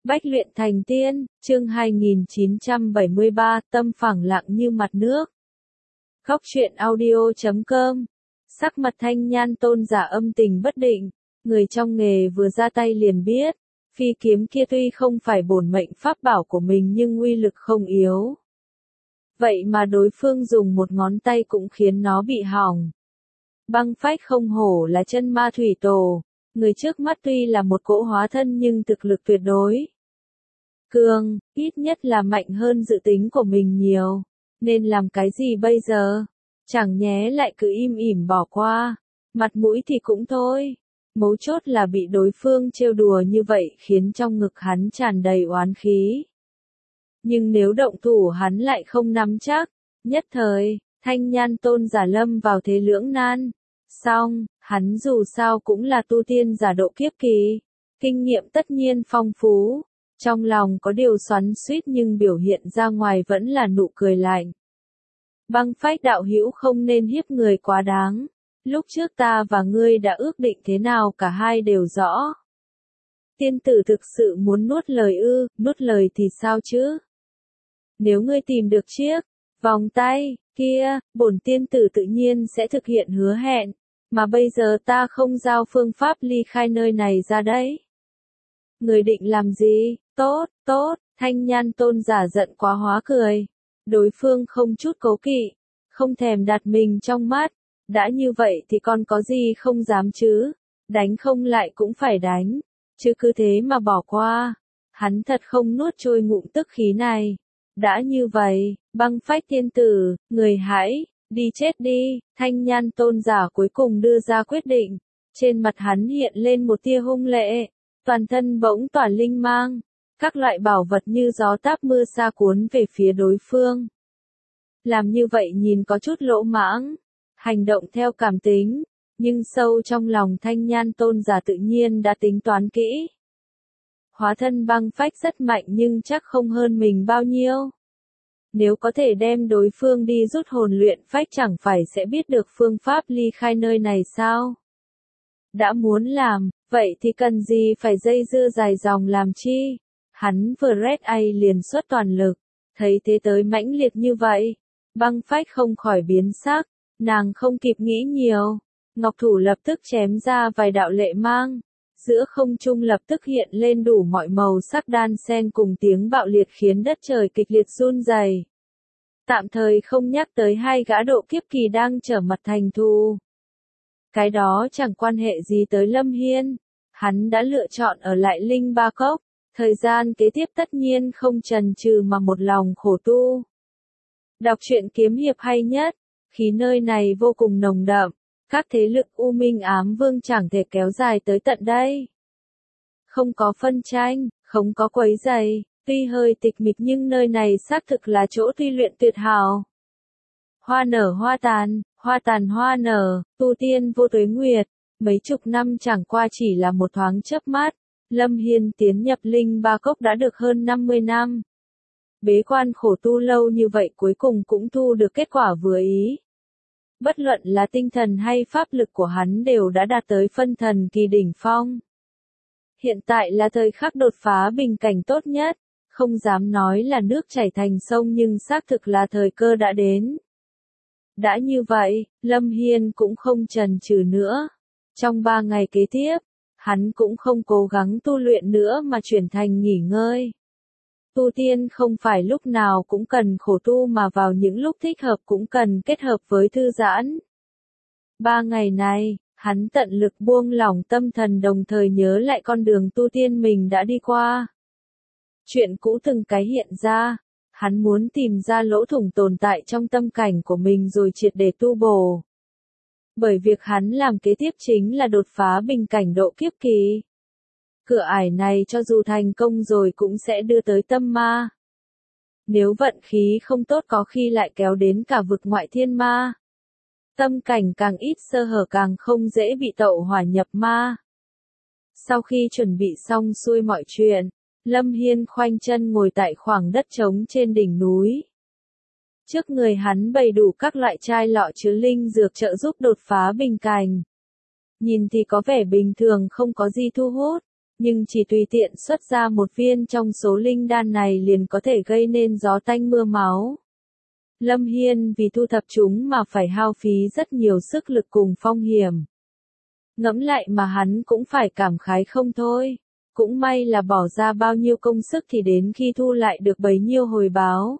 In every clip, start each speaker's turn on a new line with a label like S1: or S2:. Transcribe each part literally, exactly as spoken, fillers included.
S1: Bách luyện thành tiên, chương hai nghìn chín trăm bảy mươi ba, tâm phẳng lặng như mặt nước. Khóc truyện audio chấm com. Sắc mặt Thanh Nhan Tôn giả âm tình bất định, người trong nghề vừa ra tay liền biết, phi kiếm kia tuy không phải bổn mệnh pháp bảo của mình nhưng uy lực không yếu. Vậy mà đối phương dùng một ngón tay cũng khiến nó bị hỏng. Băng phách không hổ là chân ma thủy tổ, người trước mắt tuy là một cỗ hóa thân nhưng thực lực tuyệt đối cường, ít nhất là mạnh hơn dự tính của mình nhiều, nên làm cái gì bây giờ? Chẳng nhé lại cứ im ỉm bỏ qua, mặt mũi thì cũng thôi, mấu chốt là bị đối phương trêu đùa như vậy khiến trong ngực hắn tràn đầy oán khí. Nhưng nếu động thủ hắn lại không nắm chắc, nhất thời, Thanh Nhan Tôn giả lâm vào thế lưỡng nan. Xong, hắn dù sao cũng là tu tiên giả độ kiếp kỳ, kinh nghiệm tất nhiên phong phú, trong lòng có điều xoắn xuýt nhưng biểu hiện ra ngoài vẫn là nụ cười lạnh. Băng phách đạo hữu không nên hiếp người quá đáng, lúc trước ta và ngươi đã ước định thế nào cả hai đều rõ. Tiên tử thực sự muốn nuốt lời ư, nuốt lời thì sao chứ? Nếu ngươi tìm được chiếc vòng tay kia, bổn tiên tử tự nhiên sẽ thực hiện hứa hẹn, mà bây giờ ta không giao phương pháp ly khai nơi này ra đấy. Người định làm gì? Tốt, tốt, Thanh Nhan Tôn giả giận quá hóa cười. Đối phương không chút cố kỵ, không thèm đặt mình trong mắt, đã như vậy thì còn có gì không dám chứ, đánh không lại cũng phải đánh, chứ cứ thế mà bỏ qua. Hắn thật không nuốt trôi ngụm tức khí này. Đã như vậy, băng phách tiên tử, người hãy đi chết đi. Thanh Nhan Tôn giả cuối cùng đưa ra quyết định, trên mặt hắn hiện lên một tia hung lệ, toàn thân bỗng tỏa linh mang, các loại bảo vật như gió táp mưa sa cuốn về phía đối phương. Làm như vậy nhìn có chút lỗ mãng, hành động theo cảm tính, nhưng sâu trong lòng Thanh Nhan Tôn giả tự nhiên đã tính toán kỹ. Hóa thân băng phách rất mạnh nhưng chắc không hơn mình bao nhiêu. Nếu có thể đem đối phương đi rút hồn luyện phách chẳng phải sẽ biết được phương pháp ly khai nơi này sao? Đã muốn làm, vậy thì cần gì phải dây dưa dài dòng làm chi? Hắn vừa rét ai liền xuất toàn lực, thấy thế tới mãnh liệt như vậy, băng phách không khỏi biến sắc, nàng không kịp nghĩ nhiều, ngọc thủ lập tức chém ra vài đạo lệ mang, giữa không trung lập tức hiện lên đủ mọi màu sắc đan xen cùng tiếng bạo liệt khiến đất trời kịch liệt run rẩy. Tạm thời không nhắc tới hai gã độ kiếp kỳ đang trở mặt thành thù. Cái đó chẳng quan hệ gì tới Lâm Hiên, hắn đã lựa chọn ở lại Linh Ba Cốc. Thời gian kế tiếp tất nhiên không chần chừ mà một lòng khổ tu. Đọc truyện kiếm hiệp hay nhất, khí nơi này vô cùng nồng đậm, các thế lực U Minh Ám Vương chẳng thể kéo dài tới tận đây. Không có phân tranh, không có quấy rầy, tuy hơi tịch mịch nhưng nơi này xác thực là chỗ tu luyện tuyệt hảo. Hoa nở hoa tàn, hoa tàn hoa nở, tu tiên vô tuế nguyệt, mấy chục năm chẳng qua chỉ là một thoáng chớp mắt. Lâm Hiên tiến nhập Linh Ba Cốc đã được hơn năm mươi năm. Bế quan khổ tu lâu như vậy cuối cùng cũng thu được kết quả vừa ý. Bất luận là tinh thần hay pháp lực của hắn đều đã đạt tới phân thần kỳ đỉnh phong. Hiện tại là thời khắc đột phá bình cảnh tốt nhất, không dám nói là nước chảy thành sông nhưng xác thực là thời cơ đã đến. Đã như vậy, Lâm Hiên cũng không chần chừ nữa. Trong ba ngày kế tiếp, hắn cũng không cố gắng tu luyện nữa mà chuyển thành nghỉ ngơi. Tu tiên không phải lúc nào cũng cần khổ tu mà vào những lúc thích hợp cũng cần kết hợp với thư giãn. Ba ngày này, hắn tận lực buông lỏng tâm thần đồng thời nhớ lại con đường tu tiên mình đã đi qua. Chuyện cũ từng cái hiện ra, hắn muốn tìm ra lỗ thủng tồn tại trong tâm cảnh của mình rồi triệt để tu bổ. Bởi việc hắn làm kế tiếp chính là đột phá bình cảnh độ kiếp kỳ. Cửa ải này cho dù thành công rồi cũng sẽ đưa tới tâm ma. Nếu vận khí không tốt có khi lại kéo đến cả vực ngoại thiên ma. Tâm cảnh càng ít sơ hở càng không dễ bị tẩu hỏa nhập ma. Sau khi chuẩn bị xong xuôi mọi chuyện, Lâm Hiên khoanh chân ngồi tại khoảng đất trống trên đỉnh núi. Trước người hắn bày đủ các loại chai lọ chứa linh dược trợ giúp đột phá bình cảnh. Nhìn thì có vẻ bình thường không có gì thu hút, nhưng chỉ tùy tiện xuất ra một viên trong số linh đan này liền có thể gây nên gió tanh mưa máu. Lâm Hiên vì thu thập chúng mà phải hao phí rất nhiều sức lực cùng phong hiểm. Ngẫm lại mà hắn cũng phải cảm khái không thôi. Cũng may là bỏ ra bao nhiêu công sức thì đến khi thu lại được bấy nhiêu hồi báo.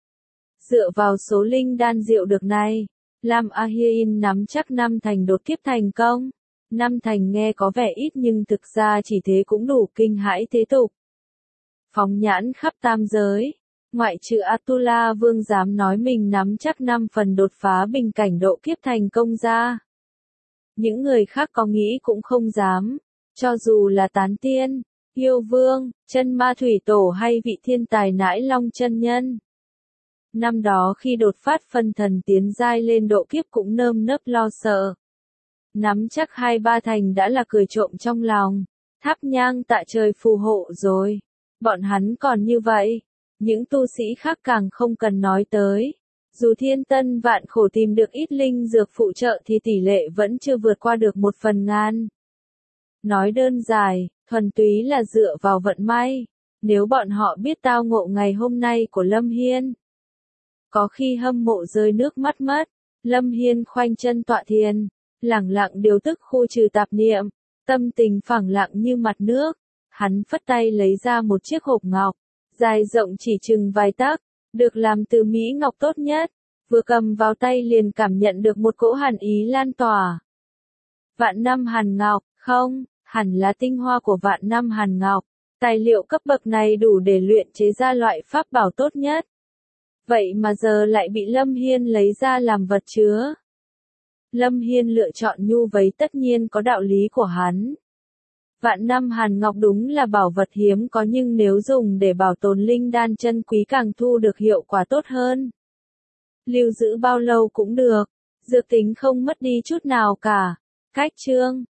S1: Dựa vào số linh đan diệu được này, Lam A Hiên nắm chắc năm thành đột kiếp thành công. Năm thành nghe có vẻ ít nhưng thực ra chỉ thế cũng đủ kinh hãi thế tục. Phóng nhãn khắp tam giới, ngoại trừ Atula Vương dám nói mình nắm chắc năm phần đột phá bình cảnh độ kiếp thành công ra. Những người khác có nghĩ cũng không dám, cho dù là Tán Tiên, Yêu Vương, Chân Ma Thủy Tổ hay vị thiên tài Nãi Long chân nhân. Năm đó khi đột phát phân thần tiến giai lên độ kiếp cũng nơm nớp lo sợ. Nắm chắc hai ba thành đã là cười trộm trong lòng, thắp nhang tạ trời phù hộ rồi. Bọn hắn còn như vậy, những tu sĩ khác càng không cần nói tới. Dù thiên tân vạn khổ tìm được ít linh dược phụ trợ thì tỷ lệ vẫn chưa vượt qua được một phần ngàn. Nói đơn giản, thuần túy là dựa vào vận may. Nếu bọn họ biết tao ngộ ngày hôm nay của Lâm Hiên, có khi hâm mộ rơi nước mắt mất. Lâm Hiên khoanh chân tọa thiền, lẳng lặng điều tức khu trừ tạp niệm, tâm tình phẳng lặng như mặt nước. Hắn phất tay lấy ra một chiếc hộp ngọc, dài rộng chỉ chừng vài tấc, được làm từ mỹ ngọc tốt nhất. Vừa cầm vào tay liền cảm nhận được một cỗ hàn ý lan tỏa. Vạn năm hàn ngọc, không, hẳn là tinh hoa của vạn năm hàn ngọc. Tài liệu cấp bậc này đủ để luyện chế ra loại pháp bảo tốt nhất. Vậy mà giờ lại bị Lâm Hiên lấy ra làm vật chứa. Lâm Hiên lựa chọn nhu vấy tất nhiên có đạo lý của hắn. Vạn năm hàn ngọc đúng là bảo vật hiếm có nhưng nếu dùng để bảo tồn linh đan chân quý càng thu được hiệu quả tốt hơn. Lưu giữ bao lâu cũng được, dược tính không mất đi chút nào cả. Cách chương